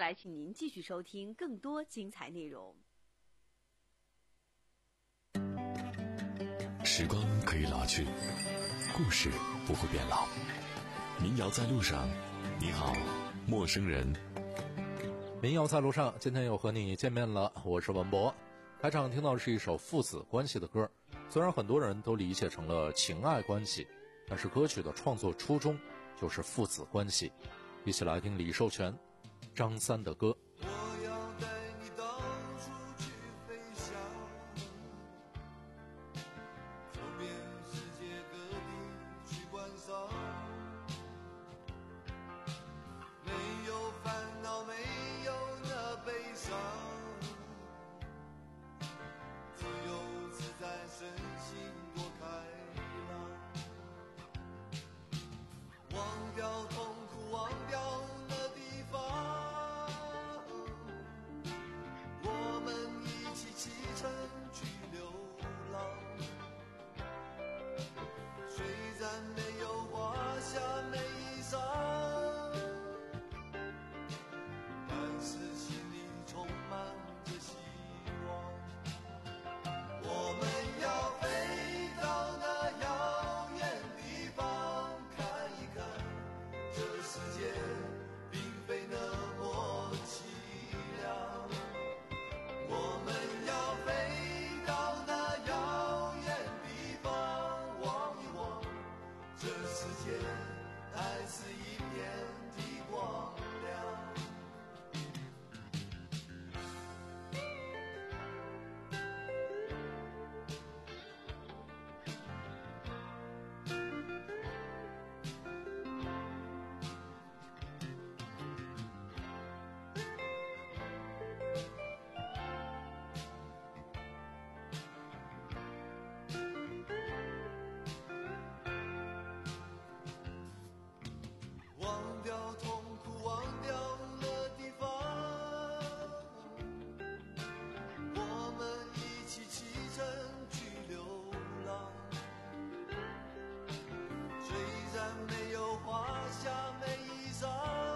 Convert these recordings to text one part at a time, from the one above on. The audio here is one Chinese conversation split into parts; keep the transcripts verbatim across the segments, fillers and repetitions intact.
来，请您继续收听更多精彩内容。 时光可以老去，故事不会变老。民谣在路上，你好，陌生人。 民谣在路上，今天又和你见面了，我是文博。开场听到的是一首父子关系的歌，虽然很多人都理解成了情爱关系，但是歌曲的创作初衷就是父子关系。一起来听李寿全、张三的歌。 我要带你到处去飞翔，走遍世界各地去观赏，没有烦恼，没有那悲伤，自由自在，身心多开朗，忘掉痛苦，忘掉那地方，我们一起启程去流浪，虽然没有华厦美衣裳，但是心里充满着希望。我们要飞到那遥远地方，看一看这世界并非那么凄凉。我们要飞到那遥远地方，望一望这世界还是一片的光亮。忘掉痛苦，忘掉了地方，我们一起启程去流浪，虽然没有华厦美衣裳，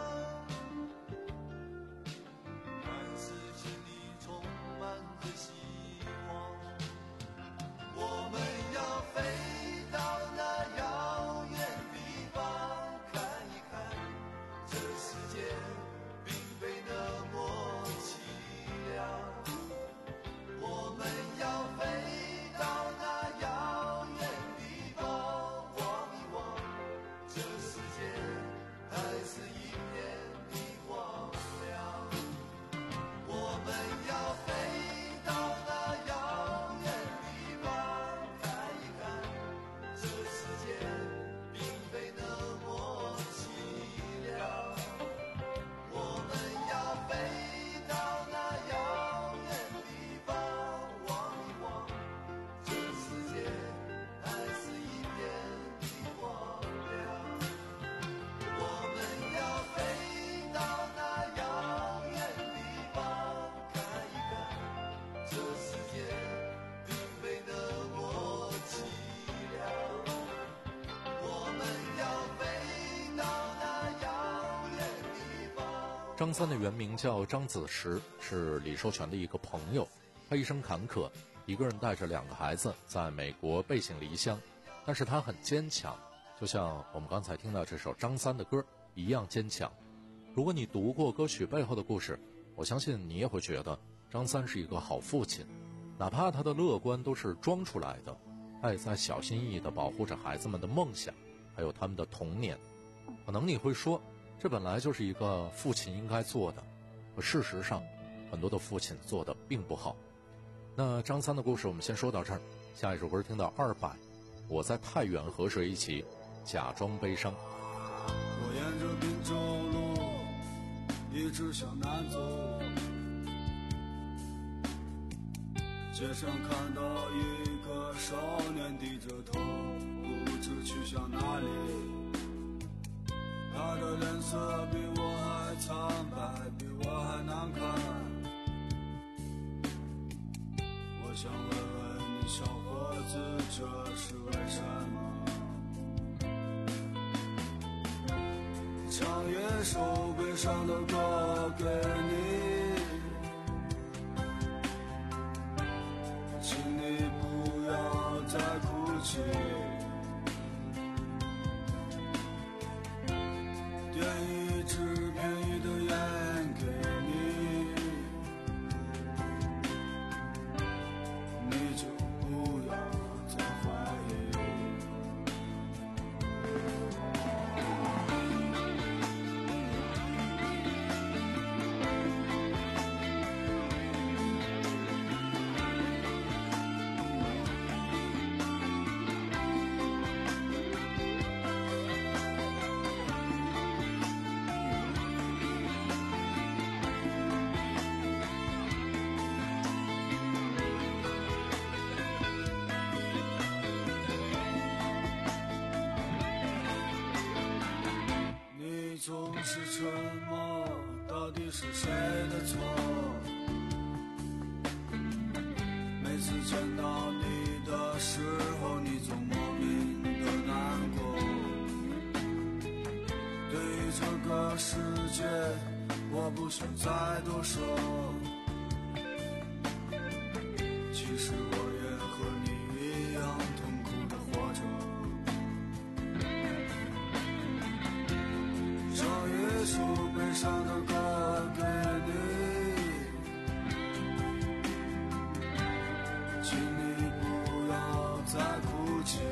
但是心里充满着希望。我们要飞到那遥远地方，这世界并非那么凄凉。我们要飞到那遥远地方，望一望这世界还是一片的光亮。我们要飞到那遥远地方，看一看这世界并非那么凄凉。我们要飞到那遥远地方，望一望这世界还是一片的光亮。我们要飞到那遥远地方，看一看这世界并非那么凄凉。我们要飞到那遥远地方。 张三的原名叫张子时，是李寿全的一个朋友。他一生坎坷，一个人带着两个孩子在美国背井离乡，但是他很坚强，就像我们刚才听到这首张三的歌一样坚强。如果你读过歌曲背后的故事，我相信你也会觉得张三是一个好父亲，哪怕他的乐观都是装出来的，他也在小心翼翼地保护着孩子们的梦想，还有他们的童年。可能你会说，这本来就是一个父亲应该做的，可事实上很多的父亲做的并不好。那张三的故事我们先说到这儿，下一首歌听到二百，我在太远和谁一起假装悲伤。 我沿着滨州路一直向南走，街上看到一个少年低着头，不知去向哪里，他的脸色比我还苍白，比我还难看。我想问问你，小伙子，这是为什么？唱一首悲伤的歌给是沉默，到底是谁的错？每次见到你的时候，你总莫名的难过。对于这个世界，我不想再多说。其实我也和你一样痛苦的活着。唱一首悲伤的歌给你，请你不要再哭泣。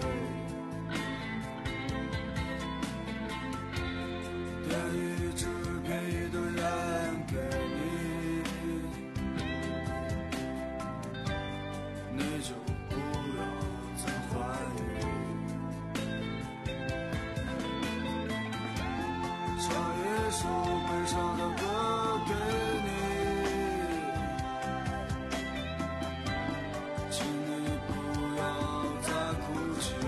点一支便宜的烟给你，你就不要再怀疑。唱一首悲伤的歌给你，请你不要再哭泣。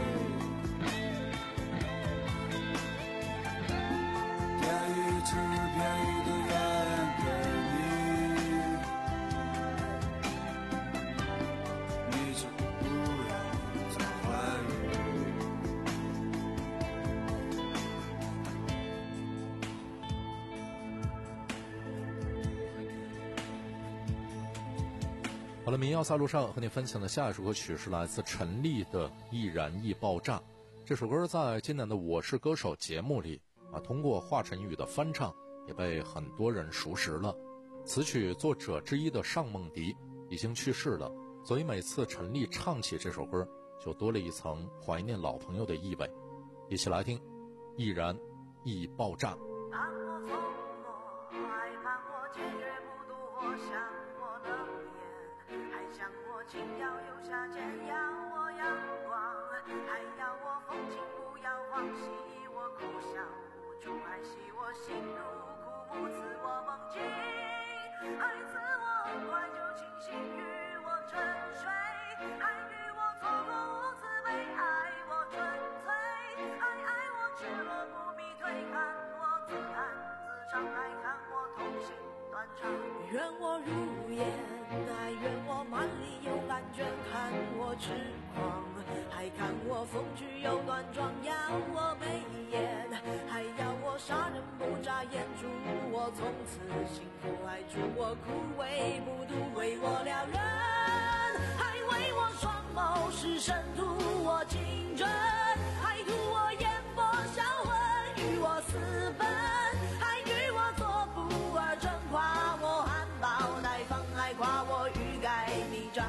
点一支便宜的烟给你，你就不要再怀疑。 好了，民谣在路上和你分享的下一首歌曲是来自陈粒的《易燃易爆炸》。这首歌在今年的《我是歌手》节目里啊，通过华晨宇的翻唱，也被很多人熟识了。词曲作者之一的尚梦迪已经去世了，所以每次陈粒唱起这首歌，就多了一层怀念老朋友的意味。一起来听《易燃易爆炸》。 盼我从我，还盼我坚决不渡我，想我冷眼，还想我轻摇右下肩，要我阳光，还要我风景不要荒兮，我苦笑无助，还系我心如枯木，赐我梦境，还赐我怀旧清醒，与我沉睡，还与我错过无慈悲，爱我纯粹，还爱我赤裸不必退，看我自弹自唱，还看我痛心断肠。愿我如烟，还愿我满里有感觉，看我痴狂，还看我风趣又端庄，要我眉眼，还要我杀人不眨眼，祝我从此幸福，还祝我枯萎不渡，为我撩人，还为我双眸是深图我情真，还图我眼波销魂，与我私奔，还与我做不二真，夸我含苞待放，还夸我欲盖弥彰。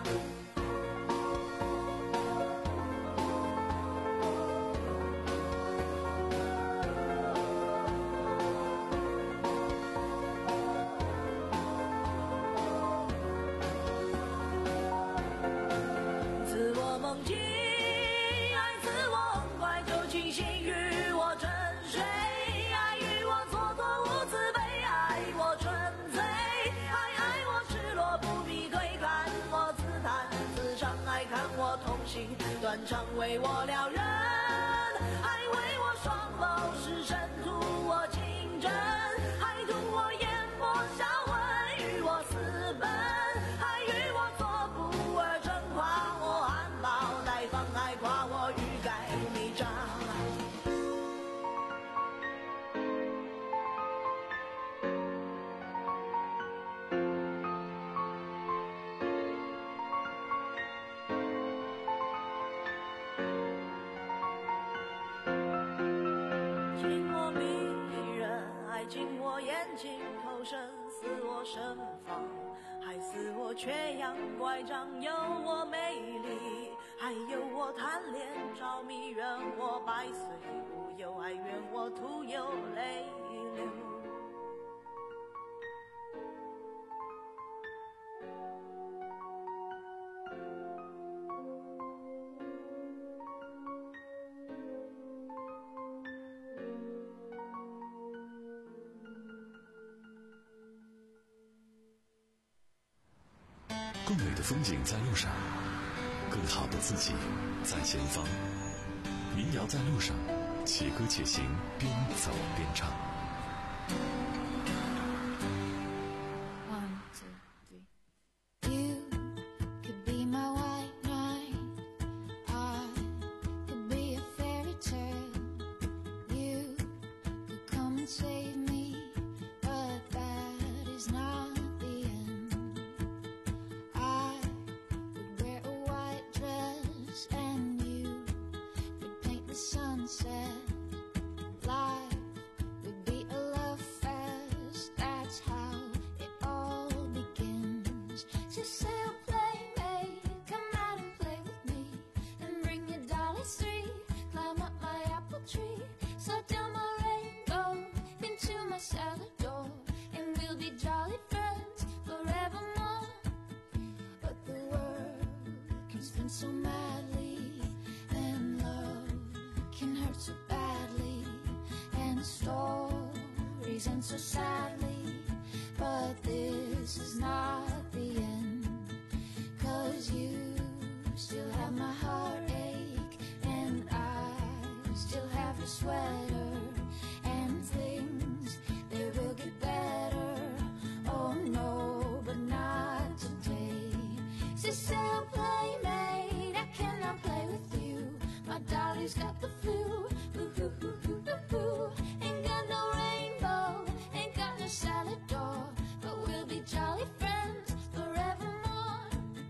赐我梦境，爱赐我怀旧清醒，与我沉睡，爱与我蹉跎无慈悲，爱我纯粹，还爱我赤裸不必退，看我自弹自唱，爱看我痛心断肠，为我撩人，还为我双眸是深图我情真，还图我眼波销魂，与我私奔，还与我做不二真，夸我含苞待放，还夸我欲盖弥彰。紧我迷人，还紧我眼睛口深，似我盛放，还似我缺氧乖张，有我美丽，还有我贪恋着迷，愿我百岁无忧，还愿我徒有泪流。 更美的风景在路上，更好的自己在前方。民谣在路上，且歌且行，边走边唱。 One, two, three. You could be my white knight. I could be a fairy tale. You could come and save me, but that is not the end. I would wear a white dress and you would paint the sunset. Life would be a love fest. That's how it all begins. So say I'll playmate, come out and play with me, and bring your dollies three, climb up my apple tree, slide down my rainbow into my salad door, and we'll be jolly friends forevermore. But the world can spin so madly, and love can hurt so badly, and stories end so sadly. But this is not the end, 'cause you still have my heartache, and I still have your sweater, and things, they will get better. Oh no, but not today. So say I'll playmate, I cannot play with you. My dolly's got the flu. Ooh, ooh, ooh, ooh, ooh, ooh. Ain't got no rainbow, ain't got no salad door, but we'll be jolly friends forevermore.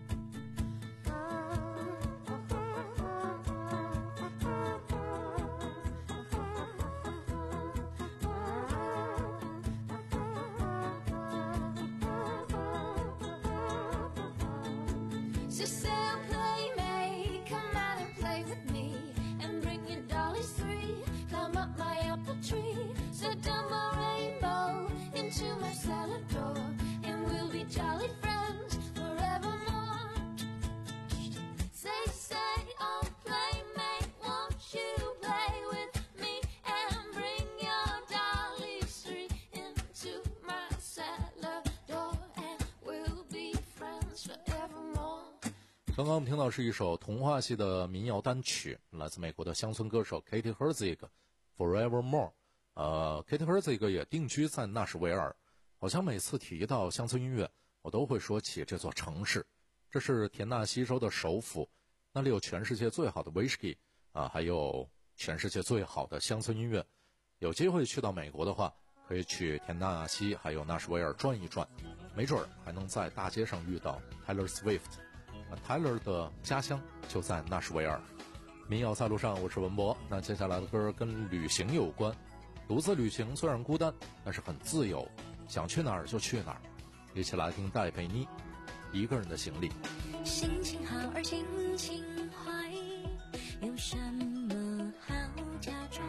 So say I'll playmate, come out and play with me, and bring your dollies three, climb up my apple tree, slide down my rainbow into my salad door, and we'll be jolly friends forevermore. Say, say, oh playmate, won't you play with me, and bring your dollies three into my salad door, and we'll be friends forevermore. 刚刚我们听到是一首童话系的民谣单曲，来自美国的乡村歌手 Katie Herzig Forevermore。呃 Katie Herzig 也定居在纳什维尔，好像每次提到乡村音乐，我都会说起这座城市。这是田纳西州的首府，那里有全世界最好的 whisky 啊，还有全世界最好的乡村音乐。有机会去到美国的话，可以去田纳西还有纳什维尔转一转，没准儿还能在大街上遇到 Taylor Swift。Taylor 的家乡就在纳什维尔。民谣在路上，我是文博。那接下来的歌跟旅行有关。独自旅行虽然孤单，但是很自由，想去哪儿就去哪儿。一起来听戴佩妮一个人的行李。 心情好而心情坏，有什么好假装？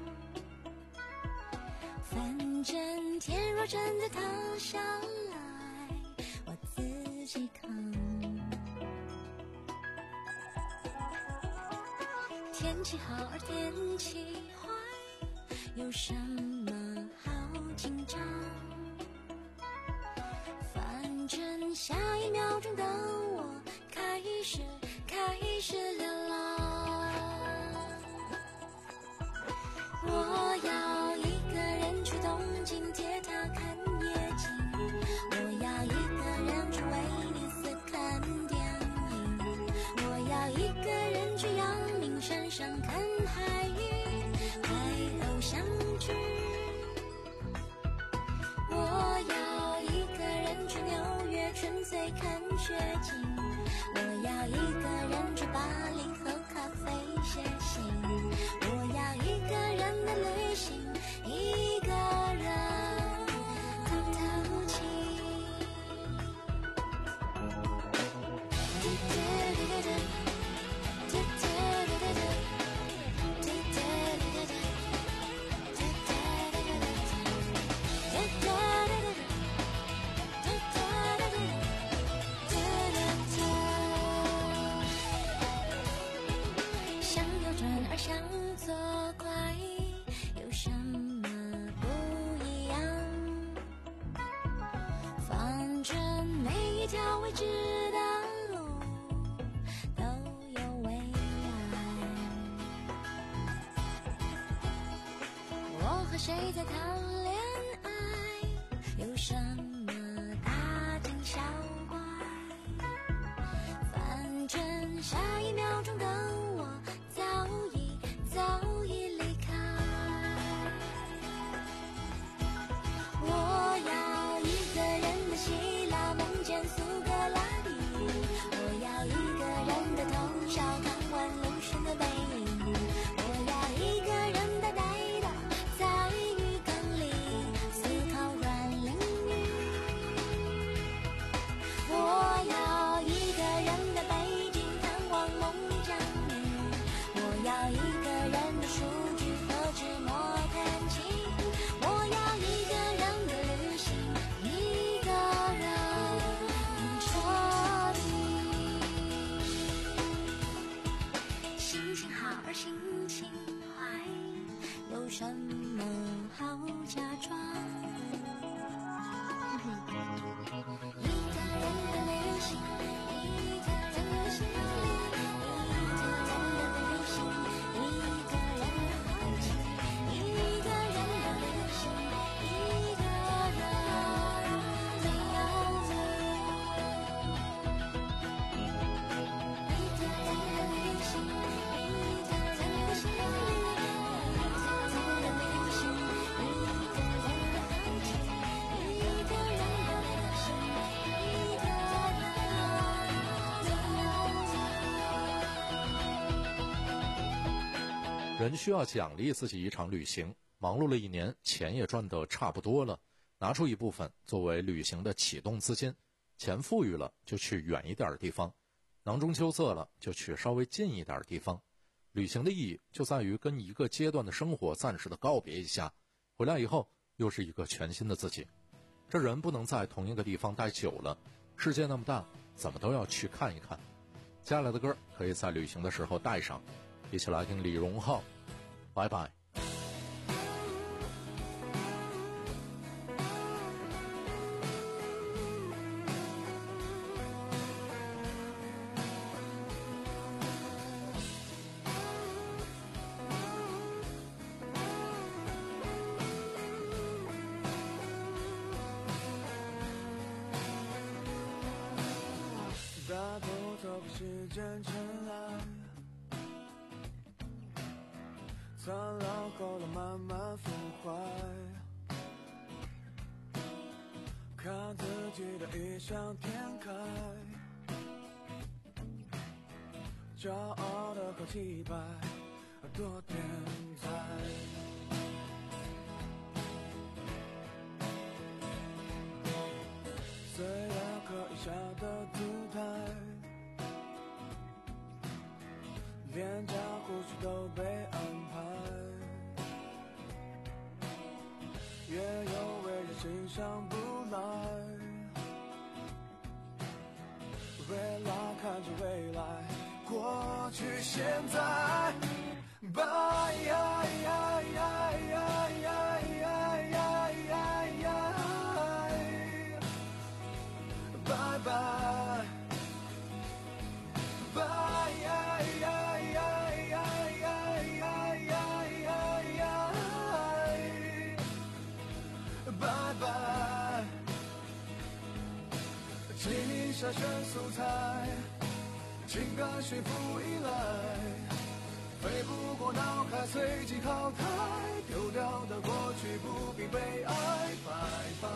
反正天若真的塌下来，我自己扛。天气好而天气坏，有什么好紧张？反正下一秒钟的我开始开始流浪。我要一个人去东京铁塔看夜景，我要一个人去威尼斯看电影，我要一个人去阳明山上看海域拍偶像剧，我要一个人去纽约纯粹看雪景，我要一个人去巴黎喝咖啡写信，我要一个人的旅行，一个人透透气。想右转而想左拐，有什么不一样？反正每一条未知的路都有未来。我和谁在谈恋下一秒钟的我早已早已离开。我要一个人的希腊梦见苏格拉底，我要一个人的通宵看完路上的背影，我要一个人呆呆的在浴缸里思考软淋雨。我要一个人的北京看望孟姜女，我要一个人的数据和纸墨弹琴，我要一个人的旅行，一个人彻底。心情好而心情坏，有什么好假装？一个人的旅行，一个人的心里，一个人的旅行，一个人的爱情，一个人的旅行，一个人的样子。一个人的旅行，一个人的心里，一个人的旅行，一个人的爱情，一个人的旅行，一个人的样子。 人需要奖励自己一场旅行，忙碌了一年，钱也赚得差不多了，拿出一部分作为旅行的启动资金，钱富裕了就去远一点的地方，囊中羞涩了就去稍微近一点的地方。旅行的意义就在于跟一个阶段的生活暂时的告别一下，回来以后又是一个全新的自己。这人不能在同一个地方待久了，世界那么大，怎么都要去看一看。接下来的歌可以在旅行的时候带上，一起来听李荣浩，拜拜。 大头照被时间尘埃，苍老后来慢慢腐坏，看自己的异想天开，骄傲的好气派，多天才。虽然可以下的姿态，脸颊胡须都被安排，也有为人欣赏不来，未来看着未来，过去现在，拜呀呀呀呀呀呀呀呀呀，拜拜，拜呀呀呀呀呀呀呀呀，拜拜，请你筛选素材，情感驯服依赖，飞不过脑海，随即淘汰，丢掉的过去不必被爱，拜拜。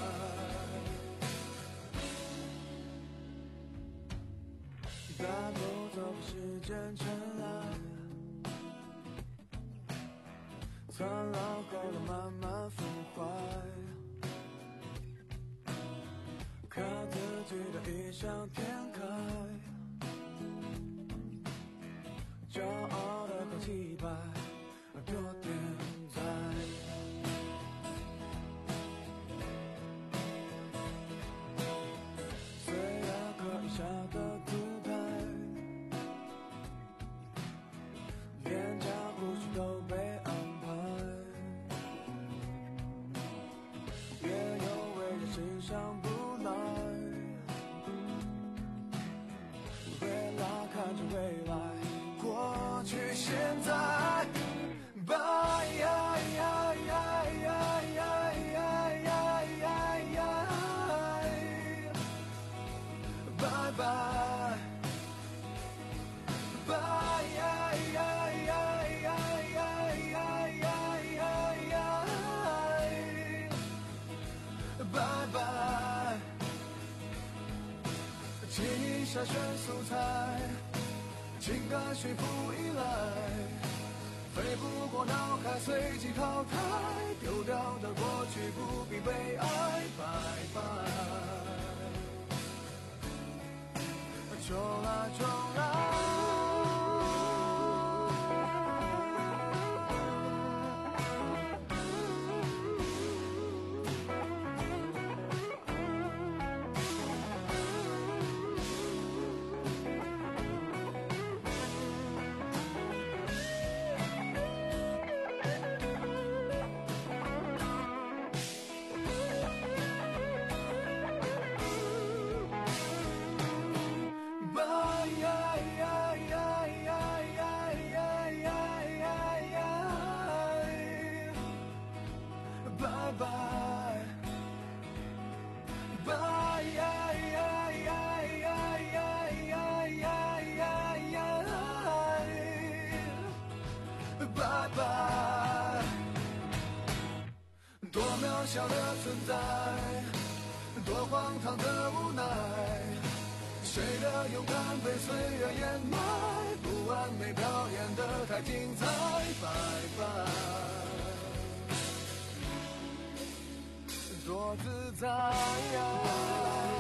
大头照被时间尘埃，苍老后来慢慢腐坏，看自己的异想天开，骄傲的好气派，多天才。虽然可以下的姿态，脸颊胡须都被安排，也有为人欣赏不来，未来看着未来，过去现在，拜呀呀呀呀呀呀呀呀呀，拜拜， 记忆筛选素材，情感驯服依赖，飞不过脑海，随即淘汰，丢掉的过去不必被爱，拜拜。重来，重来。多渺小的存在，多荒唐的无奈，谁的勇敢被岁月掩埋，不完美表演得太精彩，拜拜，多自在呀。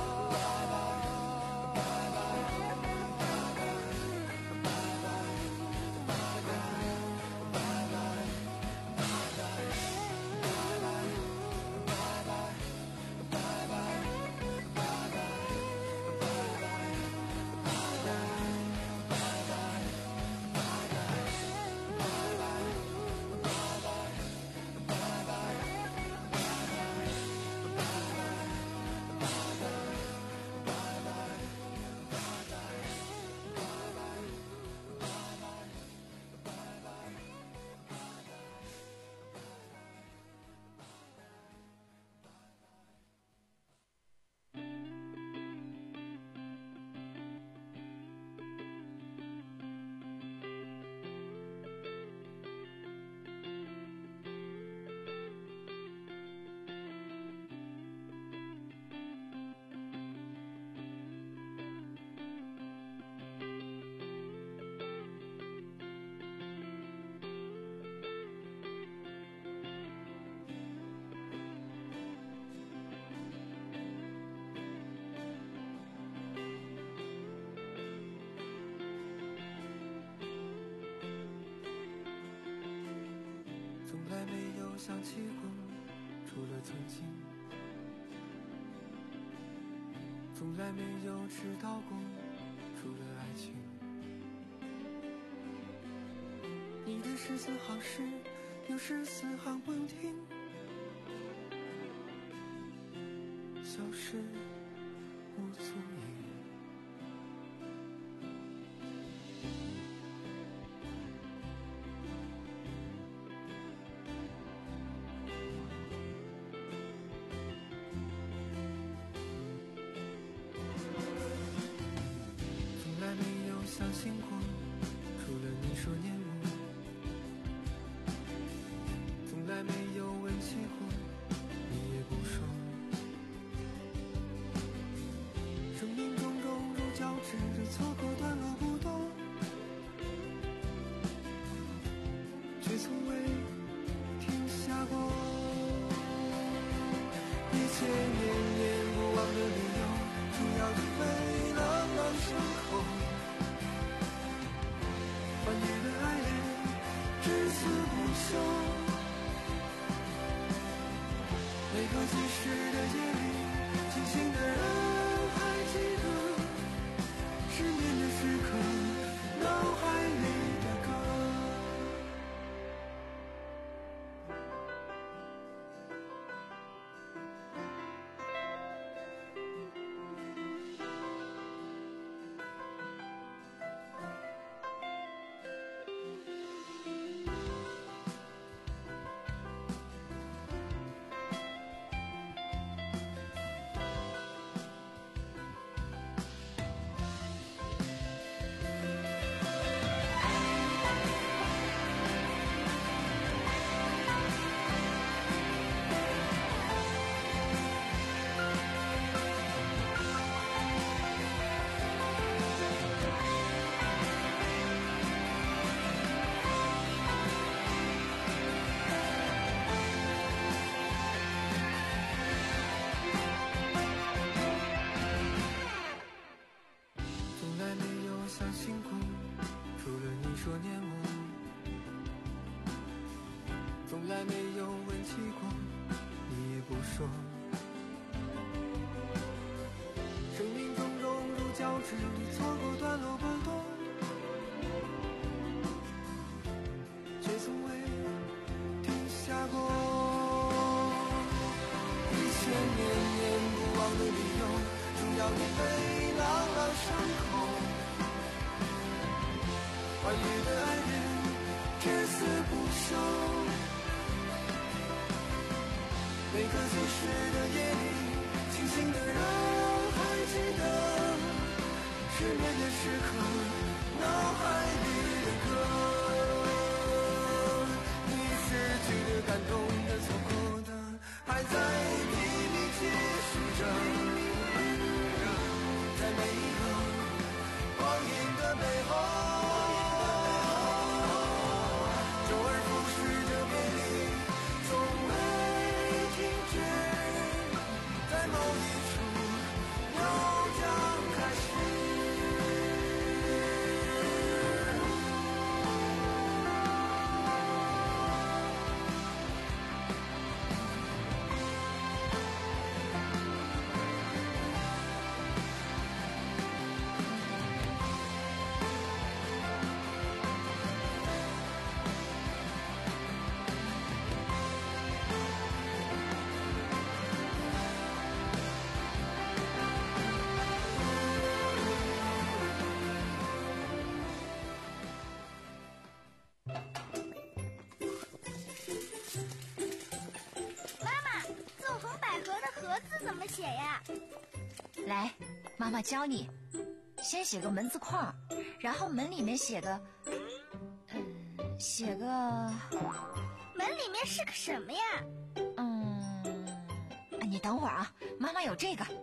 从来没有想起过，除了曾经；从来没有知道过，除了爱情。你的十四行诗，有十四行不停，消失无踪影。相信过，除了你说念我，从来没有问起过，你也不说。生命中融入交织的错过段落不多，却从未停下过。一切念念不忘的理由，主要是为了让伤口纸里错过段落不同，却从未停下过。一些念念不忘的理由，终要你被朗朗伤口。欢愉的爱恋，至死不休。每个旧时的夜里，清醒的人还记得失眠的时刻，脑海里的歌。你失去的、感动的、错过的，还在拼命继续着，在每一个光阴的背后，周而复始的别离，从未停止，在某一处又将开始。 怎么写呀？ 来，妈妈教你。先写个门字框，然后门里面写个，嗯，写个…… 门里面是个什么呀？ 嗯，你等会儿啊，妈妈有这个。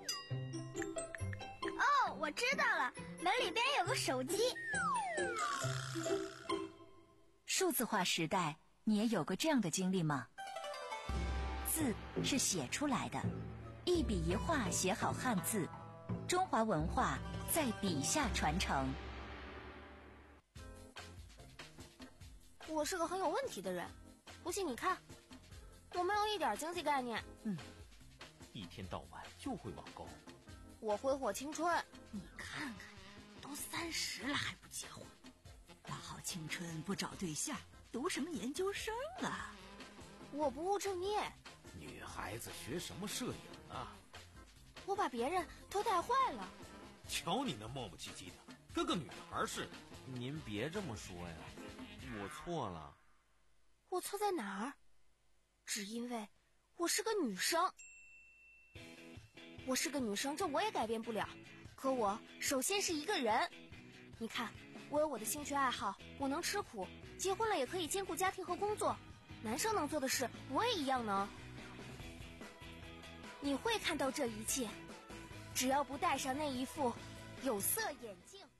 哦，我知道了，门里边有个手机。 数字化时代，你也有过这样的经历吗？字是写出来的。一笔一画写好汉字，中华文化在笔下传承。 我是个很有问题的人，不信你看，我没有一点经济概念。 嗯，一天到晚就会网购。 我挥霍青春。 你看看，都三十了还不结婚，大好青春不找对象，读什么研究生啊？ 我不务正业。 女孩子学什么摄影啊？ 我把别人都带坏了。 瞧你那磨磨唧唧的，跟个女孩似的。 您别这么说呀，我错了。 我错在哪儿？只因为我是个女生。我是个女生，这我也改变不了。可我首先是一个人。你看，我有我的兴趣爱好，我能吃苦，结婚了也可以兼顾家庭和工作。男生能做的事，我也一样能。你会看到这一切，只要不戴上那一副有色眼镜。